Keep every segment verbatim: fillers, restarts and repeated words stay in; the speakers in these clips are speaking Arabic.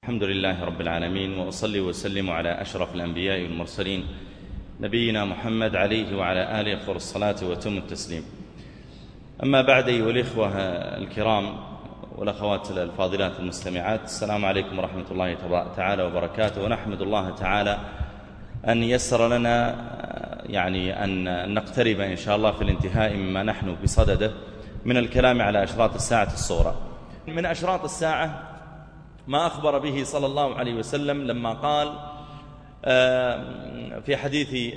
الحمد لله رب العالمين، وأصلي وسلم على أشرف الأنبياء والمرسلين نبينا محمد عليه وعلى آله أفضل الصلاة وتم التسليم. أما بعد، أيها الإخوة الكرام والأخوات الفاضلات المستمعات، السلام عليكم ورحمة الله تعالى وبركاته. ونحمد الله تعالى أن يسر لنا يعني أن نقترب إن شاء الله في الانتهاء مما نحن بصدده من الكلام على أشراط الساعة الصغرى. من أشراط الساعة ما أخبر به صلى الله عليه وسلم لما قال في حديث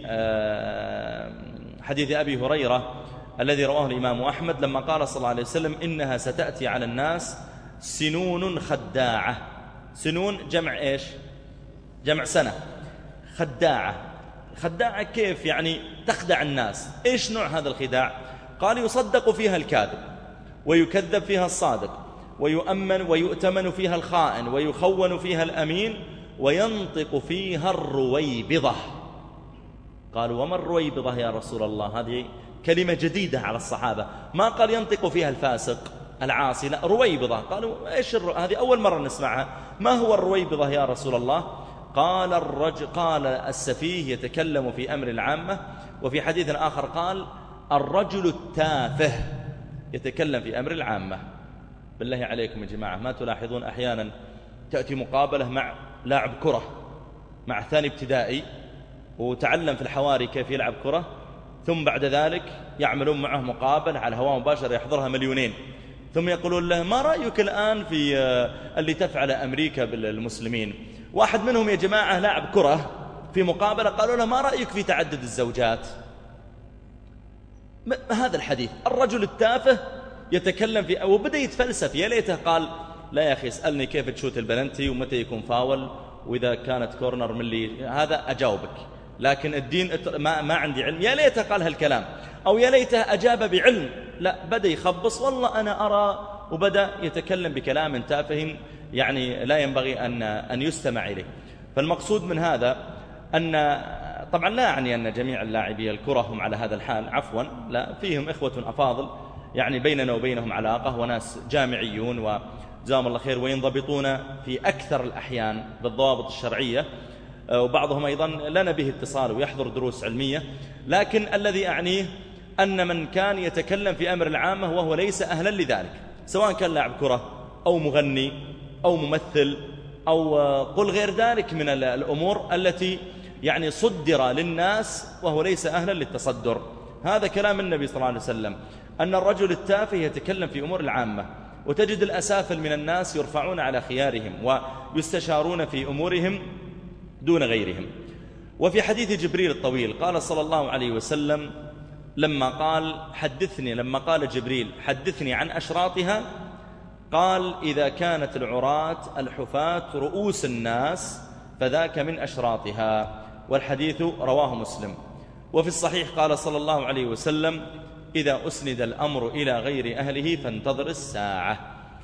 حديث أبي هريرة الذي رواه الإمام أحمد، لما قال صلى الله عليه وسلم: إنها ستأتي على الناس سنون خداعة. سنون جمع إيش؟ جمع سنة. خداعة. خداعة كيف يعني؟ تخدع الناس. إيش نوع هذا الخداع؟ قال: يصدق فيها الكاذب، ويكذب فيها الصادق، ويؤمن ويؤتمن فيها الخائن، ويخون فيها الأمين، وينطق فيها الرويبضة. قالوا: وما الرويبضة يا رسول الله؟ هذه كلمة جديدة على الصحابة، ما قال ينطق فيها الفاسق العاصي، لا، رويبضة. قالوا: إيش الرو... هذه أول مرة نسمعها، ما هو الرويبضة يا رسول الله؟ قال الرجل قال السفيه يتكلم في أمر العامة. وفي حديث آخر قال: الرجل التافه يتكلم في أمر العامة. بالله عليكم يا جماعة، ما تلاحظون أحيانا تأتي مقابلة مع لاعب كرة، مع ثاني ابتدائي، وتعلم في الحواري كيف يلعب كرة، ثم بعد ذلك يعملون معه مقابلة على الهواء مباشر يحضرها مليونين، ثم يقولون له: ما رأيك الآن في اللي تفعل أمريكا بالمسلمين؟ واحد منهم يا جماعة لاعب كرة في مقابلة قالوا له: ما رأيك في تعدد الزوجات؟ هذا الحديث، الرجل التافه يتكلم في، وبدأ يتفلسف. يا ليته قال: لا يا أخي، اسألني كيف تشوت البلنتي ومتى يكون فاول وإذا كانت كورنر من اللي هذا أجاوبك، لكن الدين ما, ما عندي علم. يا ليته قال هالكلام، أو يا ليته أجاب بعلم. لا، بدأ يخبص: والله أنا أرى، وبدأ يتكلم بكلام تافه يعني لا ينبغي أن, أن يستمع إليه. فالمقصود من هذا أن طبعا لا أعني أن جميع اللاعبي الكرة هم على هذا الحال، عفوا، لا، فيهم إخوة أفاضل يعني بيننا وبينهم علاقة، وناس جامعيون وجزاهم الله خير، وينضبطون في أكثر الأحيان بالضوابط الشرعية، وبعضهم أيضا لنا به اتصال ويحضر دروس علمية. لكن الذي أعنيه أن من كان يتكلم في أمر العامة وهو ليس أهلا لذلك، سواء كان لاعب كرة أو مغني أو ممثل أو قل غير ذلك من الأمور التي يعني صدر للناس وهو ليس أهلا للتصدر. هذا كلام النبي صلى الله عليه وسلم، أن الرجل التافه يتكلم في أمور العامة، وتجد الأسافل من الناس يرفعون على خيارهم ويستشارون في أمورهم دون غيرهم. وفي حديث جبريل الطويل قال صلى الله عليه وسلم لما قال حدثني لما قال جبريل حدثني عن أشراطها، قال: إذا كانت العراة الحفاة رؤوس الناس فذاك من أشراطها. والحديث رواه مسلم. وفي الصحيح قال صلى الله عليه وسلم: إذا أسند الأمر إلى غير أهله فانتظر الساعة.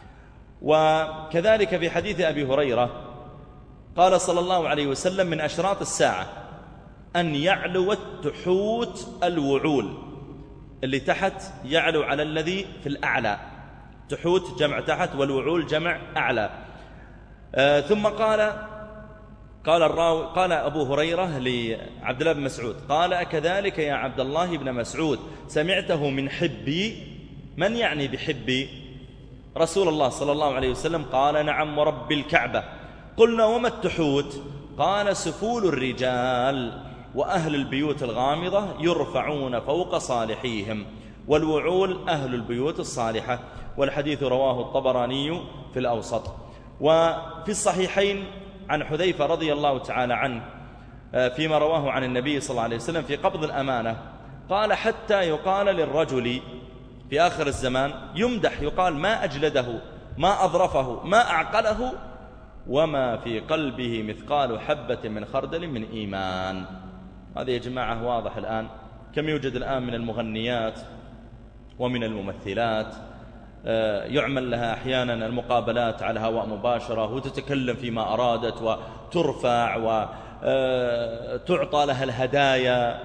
وكذلك في حديث أبي هريرة قال صلى الله عليه وسلم: من أشراط الساعة أن يعلو التحوت الوعول. اللي تحت يعلو على الذي في الأعلى، تحوت جمع تحت، والوعول جمع أعلى. آه ثم قال قال الراوي قال أبو هريرة لعبد الله بن مسعود، قال: أكذلك يا عبد الله بن مسعود سمعته من حبي؟ من يعني بحبي؟ رسول الله صلى الله عليه وسلم. قال: نعم ورب الكعبة. قلنا: وما التحوت؟ قال: سفول الرجال وأهل البيوت الغامضة يرفعون فوق صالحيهم، والوعول أهل البيوت الصالحة. والحديث رواه الطبراني في الأوسط. وفي الصحيحين عن حذيفة رضي الله تعالى عنه فيما رواه عن النبي صلى الله عليه وسلم في قبض الأمانة، قال: حتى يقال للرجل في آخر الزمان يمدح، يقال: ما أجلده، ما أظرفه، ما أعقله، وما في قلبه مثقال حبة من خردل من إيمان. هذا يا جماعة واضح الآن كم يوجد الآن من المغنيات ومن الممثلات يعمل لها أحيانا المقابلات على هواء مباشرة، وتتكلم فيما أرادت، وترفع وتعطى لها الهدايا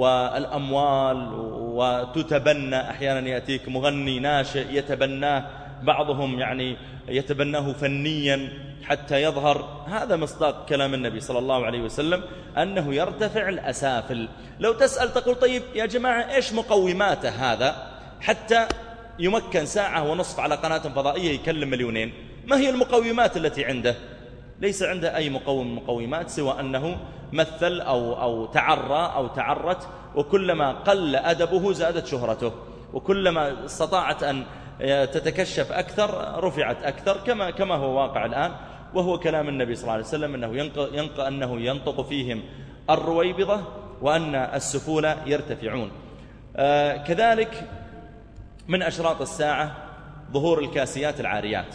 والأموال، وتتبنى. أحيانا يأتيك مغني ناشئ يتبناه بعضهم يعني يتبناه فنيا حتى يظهر. هذا مصداق كلام النبي صلى الله عليه وسلم أنه يرتفع الأسافل. لو تسأل تقول طيب يا جماعة إيش مقوماته هذا حتى يمكن ساعة ونصف على قناة فضائية يكلم مليونين؟ ما هي المقومات التي عنده؟ ليس عنده أي مقوم مقومات سوى أنه مثل أو, أو تعرى أو تعرت، وكلما قل أدبه زادت شهرته، وكلما استطاعت أن تتكشف أكثر رفعت أكثر، كما, كما هو واقع الآن. وهو كلام النبي صلى الله عليه وسلم أنه ينق ينق أنه ينطق فيهم الرويبضة وأن السفولة يرتفعون. آه كذلك من أشراط الساعة ظهور الكاسيات العاريات،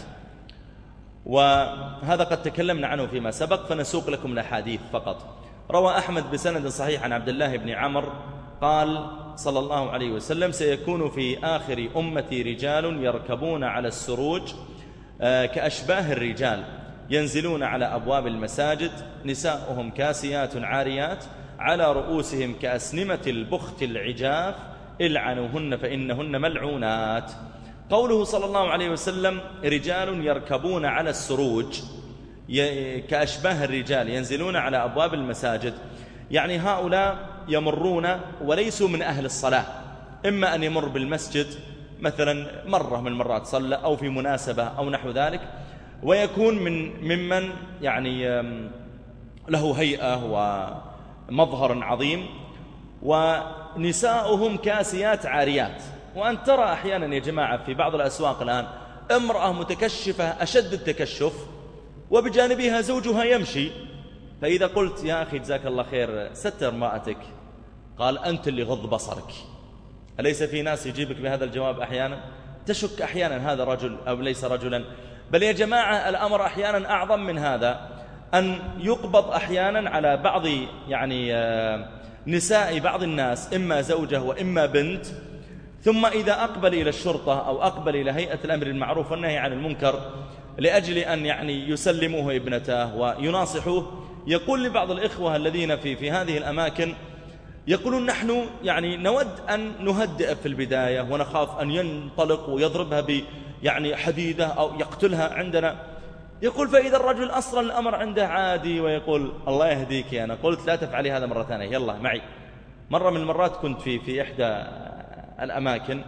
وهذا قد تكلمنا عنه فيما سبق فنسوق لكم الأحاديث فقط. روى أحمد بسند صحيح عن عبد الله بن عمرو قال صلى الله عليه وسلم: سيكون في آخر أمتي رجال يركبون على السروج كأشباه الرجال ينزلون على أبواب المساجد، نساؤهم كاسيات عاريات على رؤوسهم كأسنمة البخت العجاف، العنوهن فإنهن ملعونات. قوله صلى الله عليه وسلم رجال يركبون على السروج كأشباه الرجال ينزلون على أبواب المساجد، يعني هؤلاء يمرون وليسوا من أهل الصلاة، إما أن يمر بالمسجد مثلا مرة من المرات صلى أو في مناسبة أو نحو ذلك، ويكون من ممن يعني له هيئة ومظهر عظيم، ونساؤهم كاسيات عاريات. وأن ترى أحيانا يا جماعة في بعض الأسواق الآن امرأة متكشفة أشد التكشف وبجانبها زوجها يمشي، فإذا قلت يا أخي جزاك الله خير ستر امرأتك، قال أنت اللي غض بصرك. أليس في ناس يجيبك بهذا الجواب أحيانا؟ تشك أحيانا هذا رجل أو ليس رجلا. بل يا جماعة الأمر أحيانا أعظم من هذا، أن يقبض أحيانا على بعض يعني نساء بعض الناس إما زوجة وإما بنت، ثم إذا أقبل إلى الشرطة أو أقبل إلى هيئة الأمر المعروف والنهي عن المنكر لأجل أن يعني يسلموه ابنته ويناصحوه، يقول لبعض الإخوة الذين في في هذه الأماكن يقولون نحن يعني نود أن نهدئ في البداية ونخاف أن ينطلق ويضربها ب يعني حديدة أو يقتلها عندنا. يقول فإذا الرجل أصلا الأمر عنده عادي ويقول الله يهديك. أنا قلت لا تفعلي هذا مرة ثانية، يلا معي. مرة من المرات كنت في في إحدى الأماكن،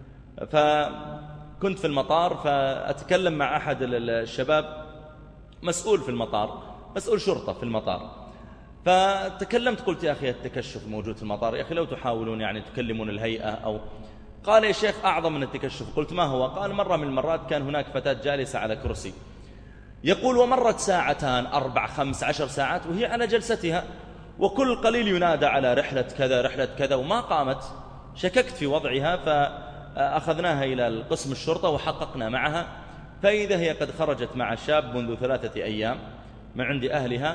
فكنت في المطار فأتكلم مع أحد الشباب مسؤول في المطار، مسؤول شرطة في المطار، فتكلمت قلت يا أخي التكشف موجود في المطار، يا أخي لو تحاولون يعني تكلمون الهيئة أو. قال يا شيخ أعظم من التكشف. قلت ما هو؟ قال مرة من المرات كان هناك فتاة جالسة على كرسي، يقول ومرت ساعتان أربع خمس عشر ساعات وهي على جلستها، وكل قليل ينادى على رحلة كذا رحلة كذا وما قامت. شككت في وضعها فأخذناها إلى القسم الشرطة وحققنا معها، فإذا هي قد خرجت مع الشاب منذ ثلاثة أيام من عند أهلها،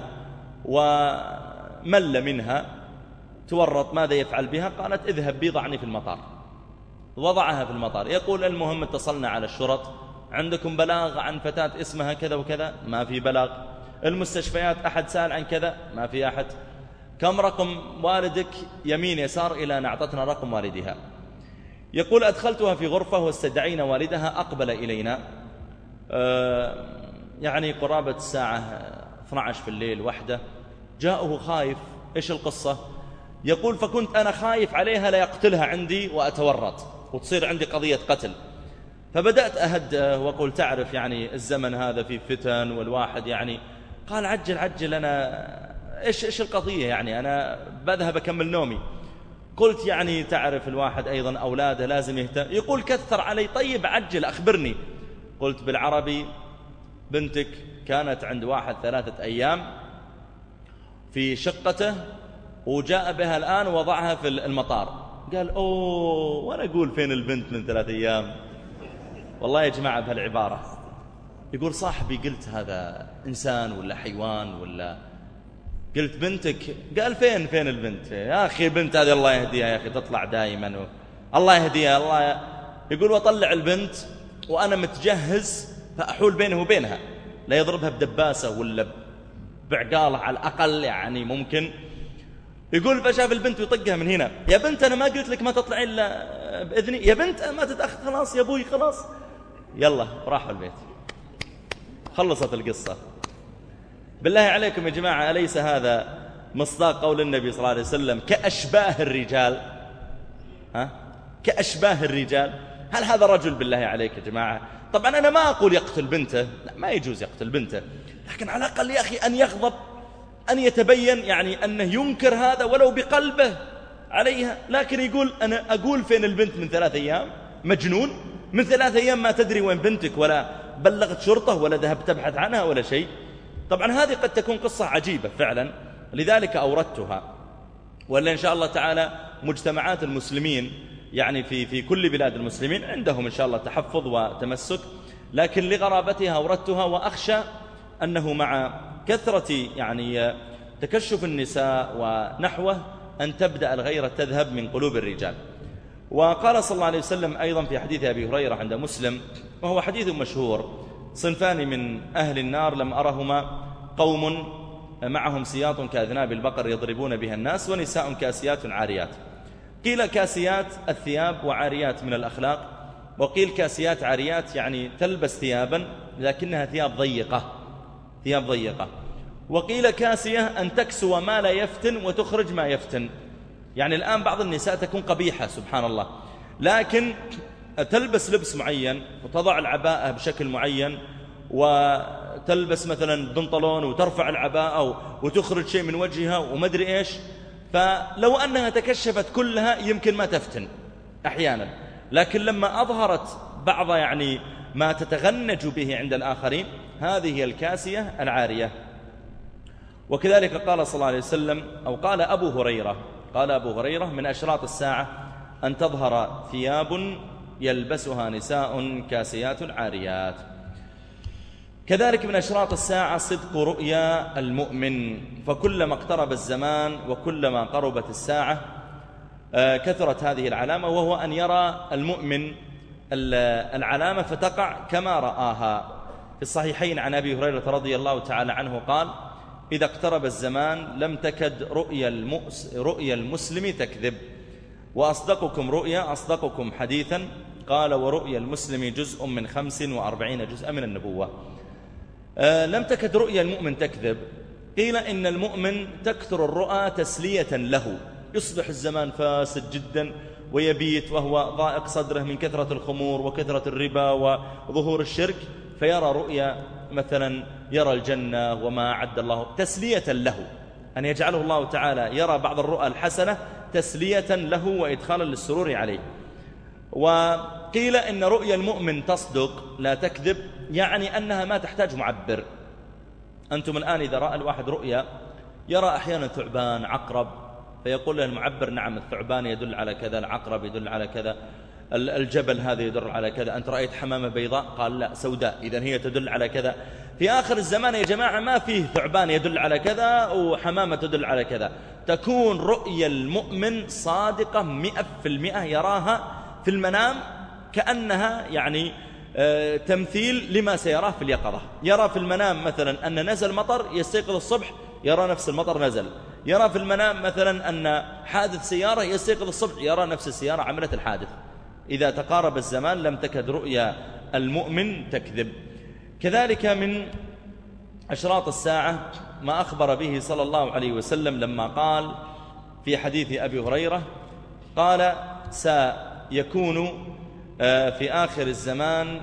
ومل منها تورط ماذا يفعل بها؟ قالت اذهب بي ضعني في المطار. وضعها في المطار. يقول المهم اتصلنا على الشرط، عندكم بلاغ عن فتاة اسمها كذا وكذا؟ ما في بلاغ. المستشفيات أحد سأل عن كذا؟ ما في أحد. كم رقم والدك؟ يمين يسار إلى أن أعطتنا رقم والدها. يقول أدخلتها في غرفة واستدعينا والدها، أقبل إلينا أه يعني قرابة الساعة اثنتي عشرة في الليل وحده، جاءه خايف. إيش القصة؟ يقول فكنت أنا خايف عليها لا يقتلها عندي وأتورط وتصير عندي قضية قتل، فبدأت أهدأ وقل تعرف يعني الزمن هذا فيه فتن والواحد يعني. قال عجل عجل أنا إيش إيش القضية يعني؟ أنا بذهب أكمل نومي. قلت يعني تعرف الواحد أيضا أولاده لازم يهتم. يقول كثر علي، طيب عجل أخبرني. قلت بالعربي بنتك كانت عند واحد ثلاثة أيام في شقته وجاء بها الآن ووضعها في المطار. قال أوه، وأنا أقول فين البنت من ثلاثة أيام؟ والله يا جماعة بهالعبارة. يقول صاحبي قلت هذا إنسان ولا حيوان ولا، قلت بنتك. قال فين فين البنت يا أخي؟ بنت هذه الله يهديها يا أخي تطلع دائما و... الله يهديها الله ي... يقول وطلع البنت وأنا متجهز فأحول بينه وبينها، لا يضربها بدباسة ولا بعقالة على الأقل يعني ممكن. يقول فشاف البنت ويطقها من هنا. يا بنت أنا ما قلت لك ما تطلعي إلا بإذني؟ يا بنت ما تتأخر خلاص يا أبوي خلاص. يلا راحوا البيت، خلصت القصة. بالله عليكم يا جماعة، أليس هذا مصداق قول النبي صلى الله عليه وسلم كأشباه الرجال؟ ها؟ كأشباه الرجال. هل هذا رجل بالله عليك يا جماعة؟ طبعا أنا ما أقول يقتل بنته، لا ما يجوز يقتل بنته، لكن على الأقل يا أخي أن يغضب، أن يتبين يعني أنه ينكر هذا ولو بقلبه عليها. لكن يقول أنا أقول فين البنت من ثلاث أيام؟ مجنون؟ من ثلاث أيام ما تدري وين بنتك، ولا بلغت شرطة، ولا ذهبت تبحث عنها، ولا شيء. طبعا هذه قد تكون قصة عجيبة فعلا، لذلك أوردتها. ولا إن شاء الله تعالى مجتمعات المسلمين يعني في في كل بلاد المسلمين عندهم إن شاء الله تحفظ وتمسك، لكن لغرابتها أوردتها، وأخشى أنه مع كثرة يعني تكشف النساء ونحوه أن تبدأ الغيرة تذهب من قلوب الرجال. وقال صلى الله عليه وسلم أيضا في حديث أبي هريرة عند مسلم، وهو حديث مشهور: صنفان من أهل النار لم أرهما، قوم معهم سياط كأذناب البقر يضربون بها الناس، ونساء كاسيات عاريات. قيل كاسيات الثياب وعاريات من الأخلاق، وقيل كاسيات عاريات يعني تلبس ثيابا لكنها ثياب ضيقة، ثياب ضيقة. وقيل كاسية أن تكسو ما لا يفتن وتخرج ما يفتن. يعني الآن بعض النساء تكون قبيحة سبحان الله، لكن تلبس لبس معين وتضع العباءة بشكل معين، وتلبس مثلا بنطلون وترفع العباءة وتخرج شيء من وجهها ومدري إيش، فلو أنها تكشفت كلها يمكن ما تفتن أحيانا، لكن لما أظهرت بعض يعني ما تتغنج به عند الآخرين، هذه هي الكاسية العارية. وكذلك قال صلى الله عليه وسلم، أو قال أبو هريرة قال أبو هريرة: من أشراط الساعة أن تظهر ثياب يلبسها نساء كاسيات عاريات. كذلك من أشراط الساعة صدق رؤيا المؤمن، فكلما اقترب الزمان وكلما قربت الساعة كثرت هذه العلامة، وهو أن يرى المؤمن العلامة فتقع كما رآها. في الصحيحين عن أبي هريرة رضي الله تعالى عنه قال: إذا اقترب الزمان لم تكد رؤيا, المؤس رؤيا المسلم تكذب، وأصدقكم رؤيا أصدقكم حديثا. قال: ورؤيا المسلم جزء من خمس وأربعين جزءا من النبوة. آه لم تكد رؤيا المؤمن تكذب. قيل إن المؤمن تكثر الرؤى تسلية له، يصبح الزمان فاسد جدا ويبيت وهو ضائق صدره من كثرة الخمور وكثرة الربا وظهور الشرك، فيرى رؤيا مثلا يرى الجنة وما أعد الله تسلية له، أن يجعله الله تعالى يرى بعض الرؤى الحسنة تسلية له وإدخالا للسرور عليه. وقيل إن رؤيا المؤمن تصدق لا تكذب، يعني أنها ما تحتاج معبر. أنتم الآن إذا رأى الواحد رؤيا يرى أحيانا ثعبان عقرب، فيقول له المعبر: نعم الثعبان يدل على كذا، العقرب يدل على كذا، الجبل هذا يدل على كذا، أنت رأيت حمامة بيضاء؟ قال: لا سوداء، إذن هي تدل على كذا. في آخر الزمان يا جماعة ما فيه ثعبان يدل على كذا وحمامة تدل على كذا، تكون رؤيا المؤمن صادقة مئة في المئة، يراها في المنام كأنها يعني آه تمثيل لما سيراه في اليقظة. يرى في المنام مثلا أن نزل مطر، يستيقظ الصبح يرى نفس المطر نزل. يرى في المنام مثلا أن حادث سيارة، يستيقظ الصبح يرى نفس السيارة عملت الحادث. إذا تقارب الزمان لم تكد رؤيا المؤمن تكذب. كذلك من أشراط الساعة ما أخبر به صلى الله عليه وسلم لما قال في حديث أبي هريرة، قال: سيكون في آخر الزمان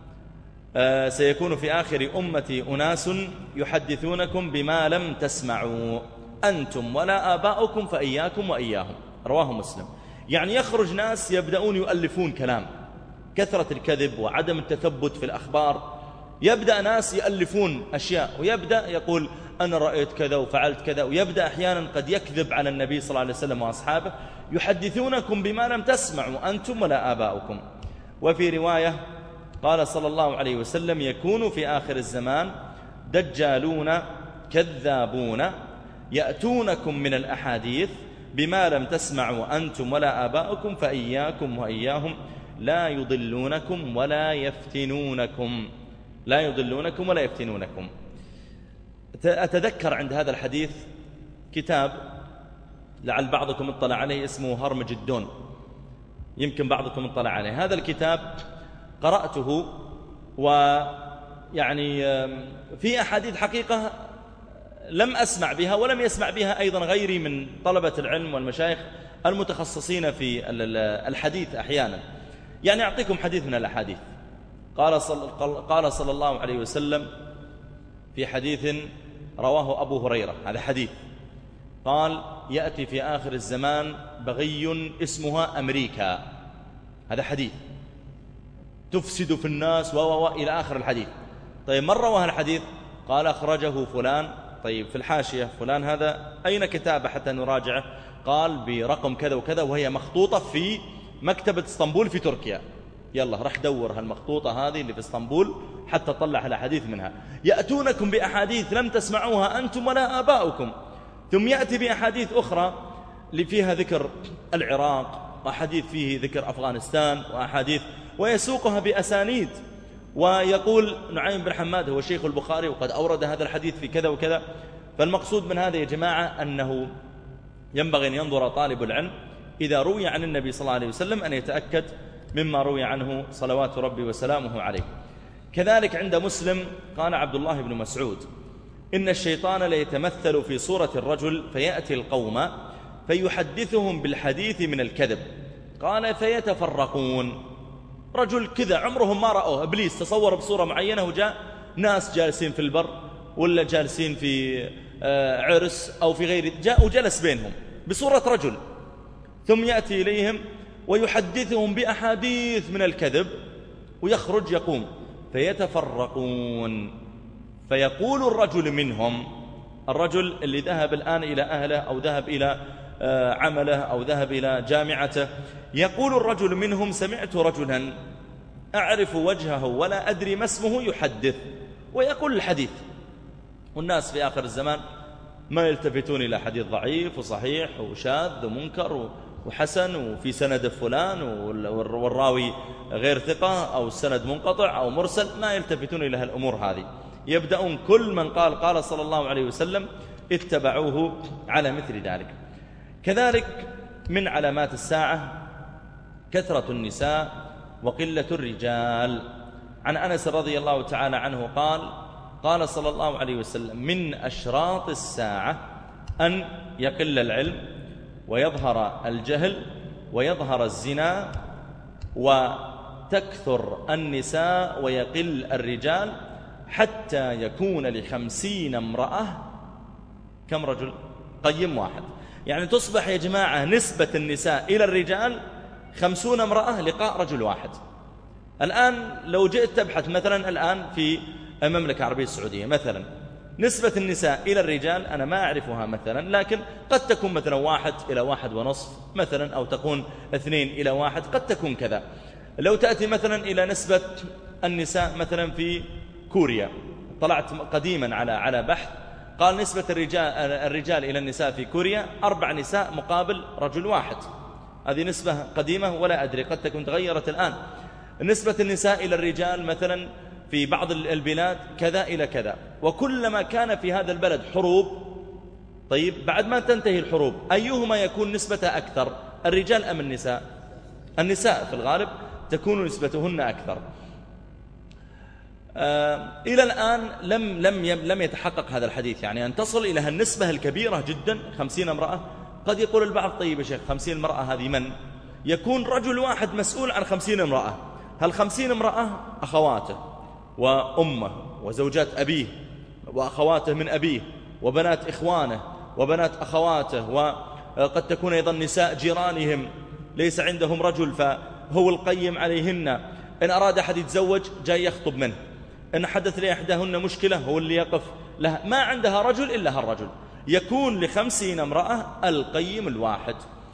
سيكون في آخر أمتي أناس يحدثونكم بما لم تسمعوا أنتم ولا آباؤكم فإياكم وإياهم. رواه مسلم. يعني يخرج ناس يبدأون يؤلفون كلام، كثرة الكذب وعدم التثبت في الأخبار، يبدأ ناس يؤلفون أشياء، ويبدأ يقول أنا رأيت كذا وفعلت كذا، ويبدأ أحيانا قد يكذب على النبي صلى الله عليه وسلم وأصحابه: يحدثونكم بما لم تسمعوا أنتم ولا آباؤكم. وفي رواية قال صلى الله عليه وسلم: يكون في آخر الزمان دجالون كذابون يأتونكم من الأحاديث بما لم تسمعوا أنتم ولا آباؤكم فإياكم وإياهم لا يضلونكم ولا يفتنونكم، لا يضلونكم ولا يفتنونكم. أتذكر عند هذا الحديث كتاب لعل بعضكم اطلع عليه اسمه هرمجدون، يمكن بعضكم اطلع عليه. هذا الكتاب قرأته ويعني في أحاديث حقيقة لم أسمع بها ولم يسمع بها أيضا غيري من طلبة العلم والمشايخ المتخصصين في الحديث أحيانا. يعني أعطيكم حديث من الأحاديث. قال صل قال صلى الله عليه وسلم في حديث رواه أبو هريرة، هذا حديث، قال: يأتي في آخر الزمان بغي اسمها أمريكا. هذا حديث تفسد في الناس و و إلى آخر الحديث. طيب من رواه الحديث؟ قال: أخرجه فلان. طيب في الحاشية فلان هذا أين كتابه حتى نراجعه؟ قال: برقم كذا وكذا، وهي مخطوطة في مكتبة اسطنبول في تركيا. يلا رح دور هالمخطوطة هذه اللي في اسطنبول حتى طلع الأحاديث منها. يأتونكم بأحاديث لم تسمعوها أنتم ولا آباؤكم، ثم يأتي بأحاديث أخرى اللي فيها ذكر العراق، وأحاديث فيه ذكر أفغانستان، وأحاديث ويسوقها بأسانيد، ويقول نعيم بن حماد هو شيخ البخاري وقد أورد هذا الحديث في كذا وكذا. فالمقصود من هذا يا جماعة أنه ينبغي أن ينظر طالب العلم إذا روي عن النبي صلى الله عليه وسلم أن يتأكد مما روي عنه صلوات ربي وسلامه عليه. كذلك عند مسلم قال عبد الله بن مسعود: إن الشيطان ليتمثل في صورة الرجل فيأتي القوم فيحدثهم بالحديث من الكذب، قال: فيتفرقون. رجل كذا عمرهم ما رأوه، إبليس تصور بصورة معينة وجاء ناس جالسين في البر ولا جالسين في عرس أو في غير، جاء وجلس بينهم بصورة رجل، ثم يأتي إليهم ويحدثهم بأحاديث من الكذب ويخرج يقوم فيتفرقون. فيقول الرجل منهم، الرجل اللي ذهب الآن إلى أهله أو ذهب إلى عمله أو ذهب إلى جامعته، يقول الرجل منهم: سمعت رجلا أعرف وجهه ولا أدري ما اسمه يحدث، ويقول الحديث. والناس في آخر الزمان ما يلتفتون إلى حديث ضعيف وصحيح وشاذ ومنكر وحسن وفي سند فلان والراوي غير ثقة أو السند منقطع أو مرسل، ما يلتفتون إلى هالأمور هذه. يبدأون كل من قال قال صلى الله عليه وسلم اتبعوه على مثل ذلك. كذلك من علامات الساعة كثرة النساء وقلة الرجال. عن أنس رضي الله تعالى عنه قال: قال صلى الله عليه وسلم: من أشراط الساعة أن يقل العلم ويظهر الجهل ويظهر الزنا وتكثر النساء ويقل الرجال، حتى يكون لخمسين امرأة كم رجل؟ قيم واحد. يعني تصبح يا جماعة نسبة النساء إلى الرجال خمسون امرأة لقاء رجل واحد. الآن لو جئت تبحث مثلا الآن في المملكة العربية السعودية مثلا، نسبة النساء إلى الرجال أنا ما أعرفها مثلا، لكن قد تكون مثلا واحد إلى واحد ونصف مثلا، أو تكون اثنين إلى واحد، قد تكون كذا. لو تأتي مثلا إلى نسبة النساء مثلا في كوريا، طلعت قديما على على بحث قال نسبة الرجال الرجال إلى النساء في كوريا أربع نساء مقابل رجل واحد. هذه نسبة قديمة ولا أدري، قد تكون تغيرت الآن. نسبة النساء إلى الرجال مثلا في بعض البلاد كذا إلى كذا. وكلما كان في هذا البلد حروب، طيب بعد ما تنتهي الحروب أيهما يكون نسبتها أكثر، الرجال أم النساء؟ النساء في الغالب تكون نسبتهن أكثر. آه إلى الآن لم لم لم يتحقق هذا الحديث، يعني أن تصل إلى النسبة الكبيرة جدا خمسين امرأة. قد يقول البعض: طيب يا شيخ خمسين امرأة هذه من؟ يكون رجل واحد مسؤول عن خمسين امرأة. هالخمسين امرأة أخواته وأمه وزوجات أبيه وأخواته من أبيه وبنات إخوانه وبنات أخواته، وقد تكون أيضا نساء جيرانهم ليس عندهم رجل فهو القيم عليهن. إن أراد أحد يتزوج جاي يخطب منه، إن حدث لإحداهن مشكلة هو اللي يقف لها، ما عندها رجل إلا هالرجل. يكون لخمسين امرأة القيم الواحد.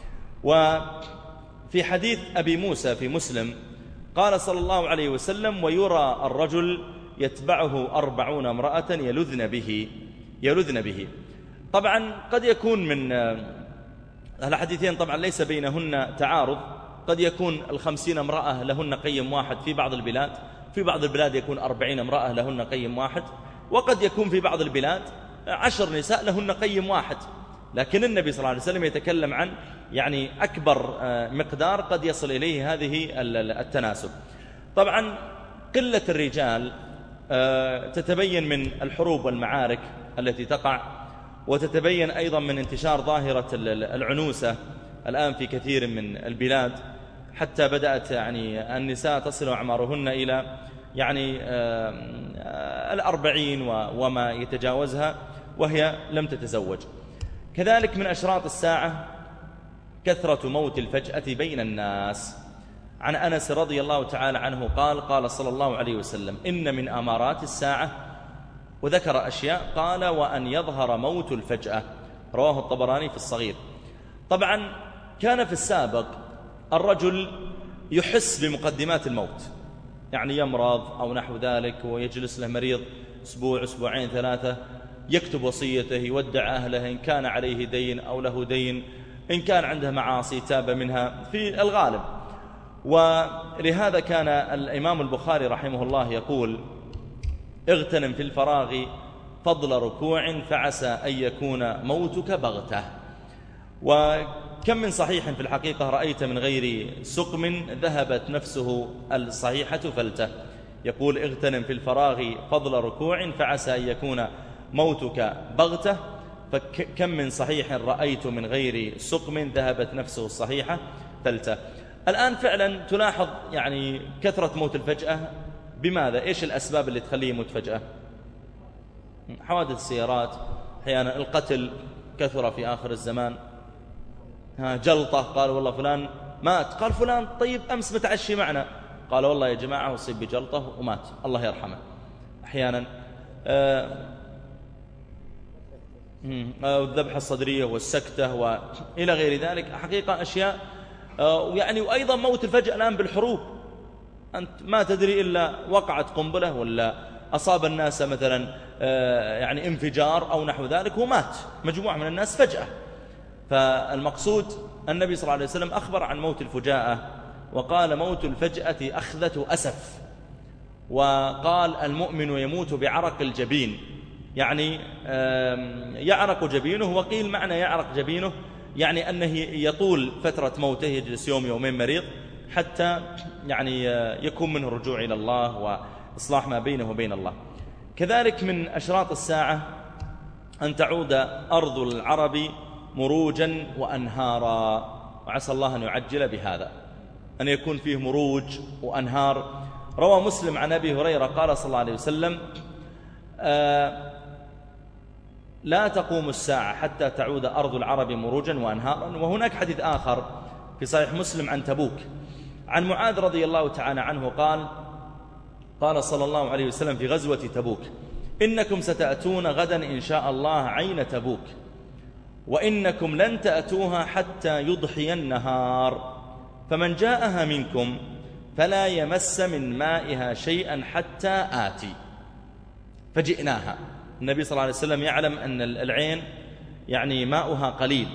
وفي حديث أبي موسى في مسلم قال صلى الله عليه وسلم: ويرى الرجل يتبعه أربعون امرأة يلذن به يلذن به. طبعا قد يكون من الحديثين طبعا ليس بينهن تعارض، قد يكون الخمسين امرأة لهن قيم واحد في بعض البلاد، في بعض البلاد يكون أربعين امرأة لهن قيم واحد، وقد يكون في بعض البلاد عشر نساء لهن قيم واحد. لكن النبي صلى الله عليه وسلم يتكلم عن يعني أكبر مقدار قد يصل إليه هذه التناسب. طبعا قلة الرجال تتبين من الحروب والمعارك التي تقع، وتتبين أيضا من انتشار ظاهرة العنوسة الآن في كثير من البلاد، حتى بدأت يعني النساء تصل أعمارهن إلى يعني الأربعين وما يتجاوزها وهي لم تتزوج. كذلك من أشراط الساعة كثرة موت الفجأة بين الناس. عن أنس رضي الله تعالى عنه قال قال صلى الله عليه وسلم: إن من أمارات الساعة، وذكر أشياء، قال: وأن يظهر موت الفجأة. رواه الطبراني في الصغير. طبعا كان في السابق الرجل يحس بمقدمات الموت، يعني يمرض أو نحو ذلك ويجلس له مريض أسبوع أسبوعين ثلاثة، يكتب وصيته، يودع أهله إن كان عليه دين أو له دين، إن كان عنده معاصي تاب منها في الغالب. ولهذا كان الإمام البخاري رحمه الله يقول: اغتنم في الفراغ فضل ركوع فعسى أن يكون موتك بغتة. وكم من صحيح في الحقيقة رأيت من غير سقم ذهبت نفسه الصحيحة فلته. يقول: اغتنم في الفراغ فضل ركوع فعسى أن يكون موتك بغتة. فكم من صحيح رأيت من غير سقم ذهبت نفسه الصحيحة فلته. الآن فعلا تلاحظ يعني كثرة موت الفجأة. بماذا؟ إيش الأسباب اللي تخليه يموت فجأة؟ حوادث السيارات، أحيانا القتل كثر في آخر الزمان، ها جلطة، قال والله فلان مات، قال فلان طيب أمس متعشي معنا، قال والله يا جماعة أصيب بجلطة ومات، الله يرحمه. أحيانا الذبحة الصدرية والسكتة وإلى غير ذلك، حقيقة أشياء. يعني وأيضا موت الفجأة الآن بالحروب، أنت ما تدري إلا وقعت قنبلة ولا أصاب الناس مثلا يعني انفجار أو نحو ذلك ومات مجموعة من الناس فجأة. فالمقصود النبي صلى الله عليه وسلم أخبر عن موت الفجاءة، وقال: موت الفجأة أخذة أسف. وقال: المؤمن يموت بعرق الجبين، يعني يعرق جبينه. وقيل معنى يعرق جبينه يعني أنه يطول فترة موته، يجلس يوم يومين مريض حتى يعني يكون منه الرجوع إلى الله وإصلاح ما بينه وبين الله. كذلك من أشراط الساعة أن تعود أرض العرب مروجا وأنهارا، وعسى الله أن يعجل بهذا، أن يكون فيه مروج وأنهار. روى مسلم عن أبي هريرة قال صلى الله عليه وسلم: آه لا تقوم الساعة حتى تعود أرض العرب مروجا وأنهارا. وهناك حديث آخر في صحيح مسلم عن تبوك عن معاذ رضي الله تعالى عنه قال: قال صلى الله عليه وسلم في غزوة تبوك: إنكم ستأتون غدا إن شاء الله عين تبوك، وإنكم لن تأتوها حتى يضحي النهار، فمن جاءها منكم فلا يمس من مائها شيئا حتى آتي. فجئناها. النبي صلى الله عليه وسلم يعلم أن العين يعني ماؤها قليل،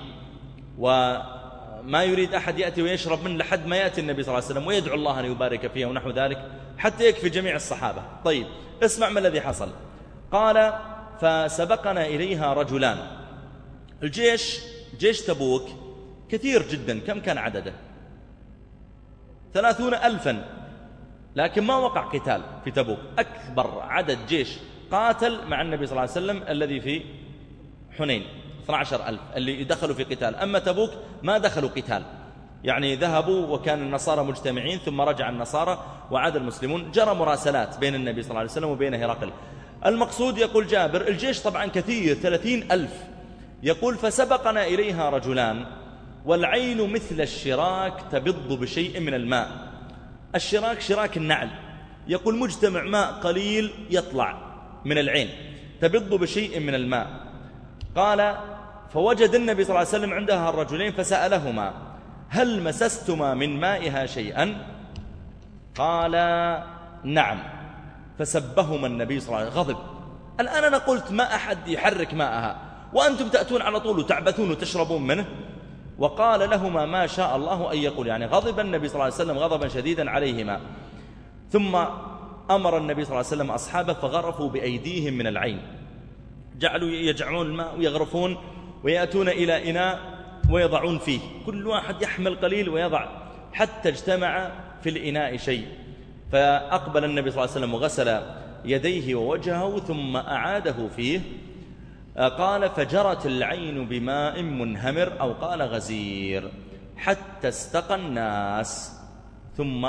وما يريد أحد يأتي ويشرب منه لحد ما يأتي النبي صلى الله عليه وسلم ويدعو الله أن يبارك فيها ونحو ذلك حتى يكفي جميع الصحابة. طيب اسمع ما الذي حصل. قال: فسبقنا إليها رجلان. الجيش جيش تبوك كثير جدا، كم كان عدده؟ ثلاثون ألفا، لكن ما وقع قتال في تبوك. أكبر عدد جيش قاتل مع النبي صلى الله عليه وسلم الذي في حنين، اثني عشر ألف اللي دخلوا في قتال. أما تبوك ما دخلوا قتال، يعني ذهبوا وكان النصارى مجتمعين ثم رجع النصارى وعاد المسلمون. جرى مراسلات بين النبي صلى الله عليه وسلم وبين هرقل. المقصود يقول جابر الجيش طبعا كثير، ثلاثين ألف. يقول: فسبقنا إليها رجلان والعين مثل الشراك تبض بشيء من الماء. الشراك شراك النعل. يقول مجتمع ماء قليل يطلع من العين، تبض بشيء من الماء. قال: فوجد النبي صلى الله عليه وسلم عندها الرجلين فسألهما: هل مسستما من مائها شيئا؟ قال: نعم. فسبهما النبي صلى الله عليه وسلم، غضب. الآن أنا قلت ما أحد يحرك ماءها وأنتم تأتون على طول وتعبثون وتشربون منه. وقال لهما ما شاء الله أن يقول، يعني غضب النبي صلى الله عليه وسلم غضبا شديدا عليهما. ثم أمر النبي صلى الله عليه وسلم أصحابه فغرفوا بأيديهم من العين، جعلوا يجعلون الماء ويغرفون ويأتون إلى إناء ويضعون فيه، كل واحد يحمل قليل ويضع، حتى اجتمع في الإناء شيء. فأقبل النبي صلى الله عليه وسلم وغسل يديه ووجهه ثم أعاده فيه. قال فجرت العين بماء منهمر أو قال غزير حتى استقى الناس، ثم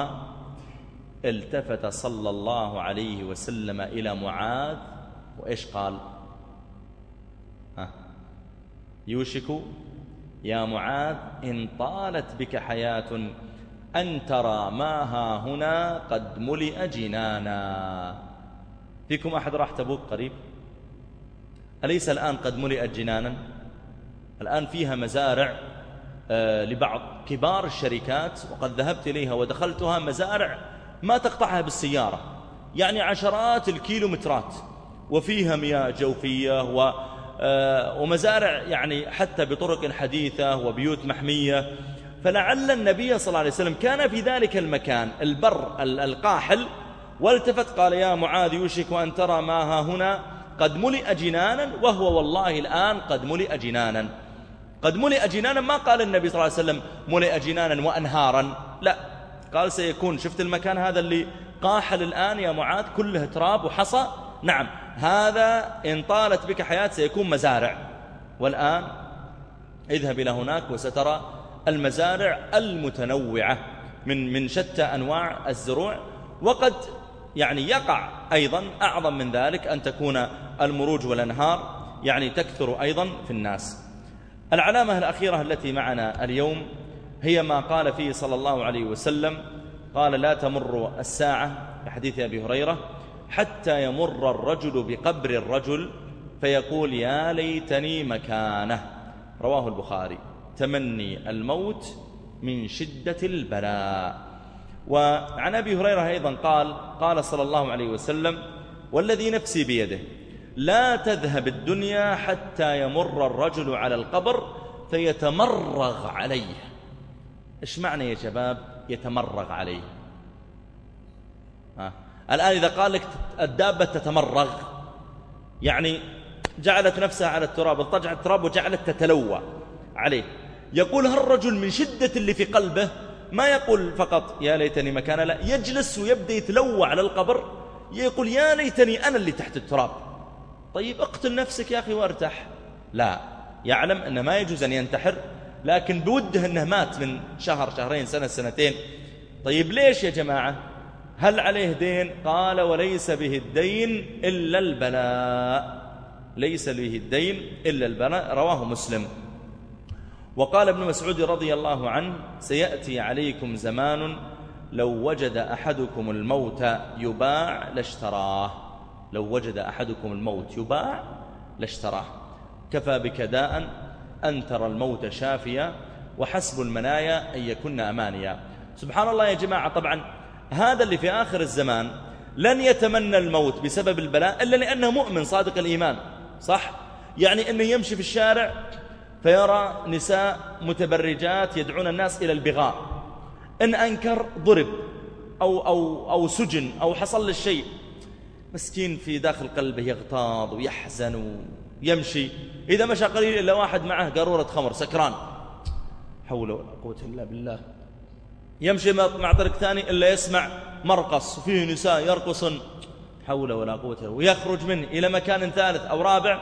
التفت صلى الله عليه وسلم إلى معاذ وإيش قال؟ ها يوشك يا معاذ إن طالت بك حياة أن ترى ما ها هنا قد ملئ جنانا. فيكم أحد راح تبوك قريب؟ أليس الآن قد ملئت جنانا؟ الآن فيها مزارع آه لبعض كبار الشركات، وقد ذهبت إليها ودخلتها، مزارع ما تقطعها بالسيارة، يعني عشرات الكيلومترات، وفيها مياه جوفية و ومزارع يعني حتى بطرق حديثة وبيوت محمية. فلعل النبي صلى الله عليه وسلم كان في ذلك المكان البر القاحل، والتفت قال يا معاذ يوشك أن ترى ما ها هنا قد ملئ جنانا، وهو والله الآن قد ملئ جنانا. قد ملئ جنانا، ما قال النبي صلى الله عليه وسلم ملئ جنانا وأنهارا، لا، قال سيكون، شفت المكان هذا اللي قاحل الآن يا معاذ كله تراب وحصى، نعم هذا إن طالت بك حياة سيكون مزارع. والآن اذهب إلى هناك وسترى المزارع المتنوعة من من شتى أنواع الزروع. وقد يعني يقع أيضا أعظم من ذلك أن تكون المروج والأنهار يعني تكثر أيضا في الناس. العلامة الأخيرة التي معنا اليوم هي ما قال فيه صلى الله عليه وسلم، قال لا تمر الساعة في حديث أبي هريرة حتى يمر الرجل بقبر الرجل فيقول يا ليتني مكانه، رواه البخاري. تمني الموت من شدة البلاء. وعن أبي هريرة أيضا قال قال صلى الله عليه وسلم والذي نفسي بيده لا تذهب الدنيا حتى يمر الرجل على القبر فيتمرغ عليه. إيش معنى يا شباب يتمرغ عليه؟ ها. الآن إذا قال لك الدابة تتمرغ يعني جعلت نفسها على التراب، اضطجعت التراب وجعلت تتلوى عليه. يقول هالرجل من شدة اللي في قلبه ما يقول فقط يا ليتني مكان، لا، يجلس ويبدأ يتلوى على القبر، يقول يا ليتني أنا اللي تحت التراب. طيب اقتل نفسك يا أخي وارتاح. لا، يعلم أنه ما يجوز أن ينتحر، لكن بوده أنه مات من شهر شهرين سنة سنتين. طيب ليش يا جماعة؟ هل عليه دين؟ قال وليس به الدين إلا البلاء، ليس به الدين إلا البلاء، رواه مسلم. وقال ابن مسعود رضي الله عنه سيأتي عليكم زمان لو وجد أحدكم الموت يباع لاشتراه، لو وجد أحدكم الموت يباع لاشتراه. كفى بك داء أن ترى الموت شافيا وحسب المنايا أن يكن أمانيا. سبحان الله يا جماعة، طبعا هذا اللي في آخر الزمان لن يتمنى الموت بسبب البلاء إلا لأنه مؤمن صادق الإيمان، صح؟ يعني أنه يمشي في الشارع فيرى نساء متبرجات يدعون الناس إلى البغاء، إن أنكر ضرب أو, أو, أو سجن أو حصل للشيء، مسكين في داخل قلبه يغتاظ ويحزن ويمشي. إذا مشى قليل إلا واحد معه قارورة خمر سكران، حول ولا قوة إلا بالله. يمشي مع طريق ثاني إلا يسمع مرقص وفيه نساء يرقصن، حول ولا قوة إلا، ويخرج منه إلى مكان ثالث أو رابع.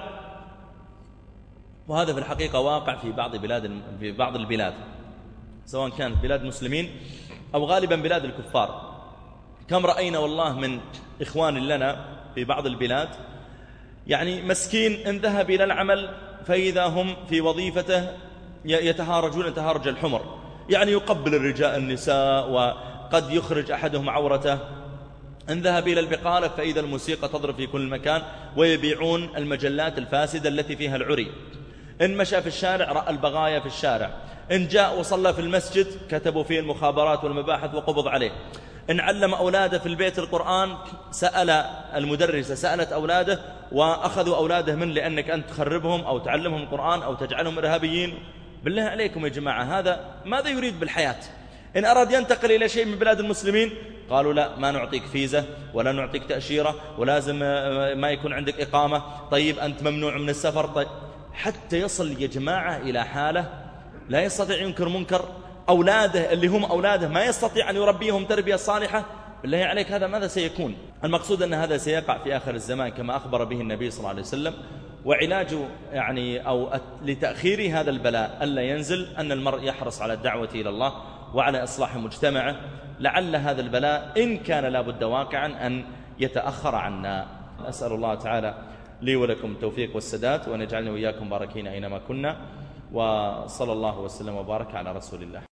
وهذا في الحقيقة واقع في بعض بلاد في بعض البلاد، سواء كانت بلاد مسلمين أو غالبا بلاد الكفار. كم رأينا والله من إخوان لنا في بعض البلاد يعني مسكين إن ذهب إلى العمل فإذا هم في وظيفته يتهارجون تهارج الحمر، يعني يقبل الرجال النساء وقد يخرج أحدهم عورته. إن ذهب إلى البقالة فإذا الموسيقى تضرب في كل مكان ويبيعون المجلات الفاسدة التي فيها العري. إن مشى في الشارع رأى البغايا في الشارع. إن جاء وصلى في المسجد كتبوا فيه المخابرات والمباحث وقبض عليه. إن علم أولاده في البيت القرآن سأل المدرسة سألت أولاده وأخذوا أولاده من لأنك أنت تخربهم أو تعلمهم القرآن أو تجعلهم إرهابيين. بالله عليكم يا جماعة، هذا ماذا يريد بالحياة؟ إن أراد ينتقل إلى شيء من بلاد المسلمين قالوا لا، ما نعطيك فيزة ولا نعطيك تأشيرة ولازم ما يكون عندك إقامة. طيب أنت ممنوع من السفر. طيب حتى يصل يا جماعة إلى حالة لا يستطيع ينكر منكر. أولاده اللي هم أولاده ما يستطيع أن يربيهم تربية صالحة، بالله عليك هذا ماذا سيكون؟ المقصود أن هذا سيقع في آخر الزمان كما أخبر به النبي صلى الله عليه وسلم. وعلاج يعني أو لتأخير هذا البلاء ألا ينزل أن المرء يحرص على الدعوة إلى الله وعلى إصلاح مجتمعه، لعل هذا البلاء إن كان لا بد واقعا أن يتأخر عنا. أسأل الله تعالى لي ولكم التوفيق والسداد، وأن يجعلني وإياكم باركين أينما كنا، وصلى الله وسلم وبارك على رسول الله.